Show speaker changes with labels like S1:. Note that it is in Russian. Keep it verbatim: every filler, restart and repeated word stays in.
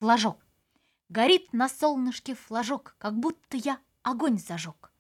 S1: флажок. Горит на солнышке флажок, как будто я огонь зажег.